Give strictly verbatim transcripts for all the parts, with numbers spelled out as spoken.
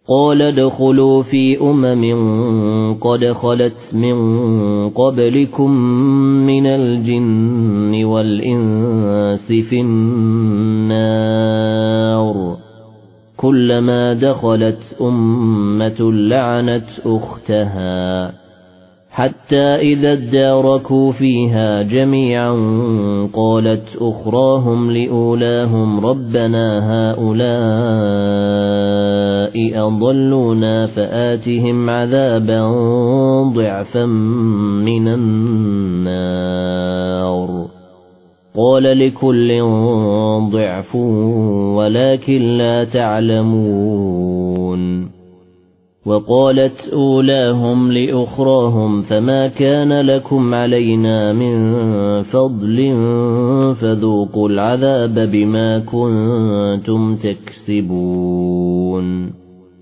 قال ادخلوا في أمم قد خلت من قبلكم من الجن والإنس في النار كلما دخلت أمة لعنت أختها حتى إذا اداركوا فيها جميعا قالت أخراهم لأولاهم ربنا هؤلاء أضلونا فآتهم عذابا ضعفا من النار قال لكل ضعف ولكن لا تعلمون وقالت أولاهم لأخراهم فما كان لكم علينا من فضل فذوقوا العذاب بما كنتم تكسبون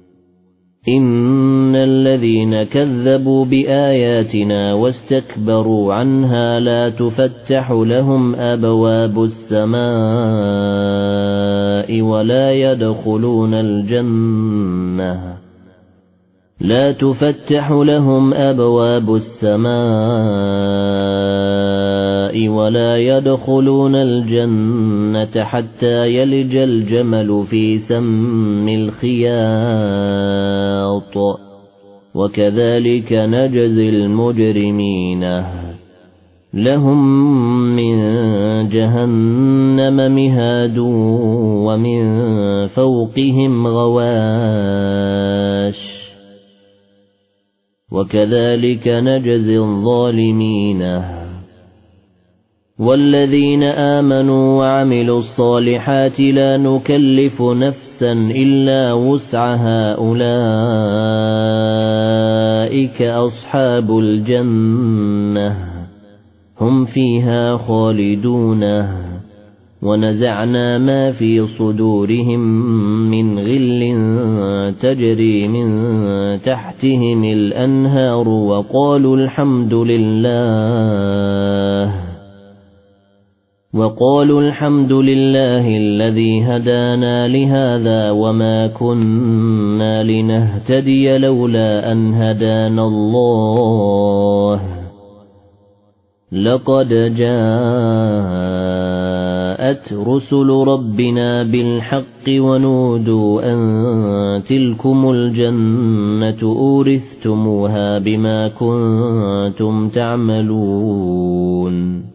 إن الذين كذبوا بآياتنا واستكبروا عنها لا تفتح لهم أبواب السماء ولا يدخلون الجنة لا تفتح لهم أبواب السماء ولا يدخلون الجنة حتى يلج الجمل في سم الخياط وكذلك نجزي المجرمين لهم من جهنم مهاد ومن فوقهم غواش وكذلك نجزي الظالمين والذين آمنوا وعملوا الصالحات لا نكلف نفسا إلا وسعها أولئك أصحاب الجنة هم فيها خالدون ونزعنا ما في صدورهم من غل تجري من تحتهم الأنهار وقالوا الحمد لله وقالوا الحمد لله الذي هدانا لهذا وما كنا لنهتدي لولا أن هدانا الله لقد جاءت رسل ربنا بالحق ونودوا أن تلكم الجنة أورثتموها بما كنتم تعملون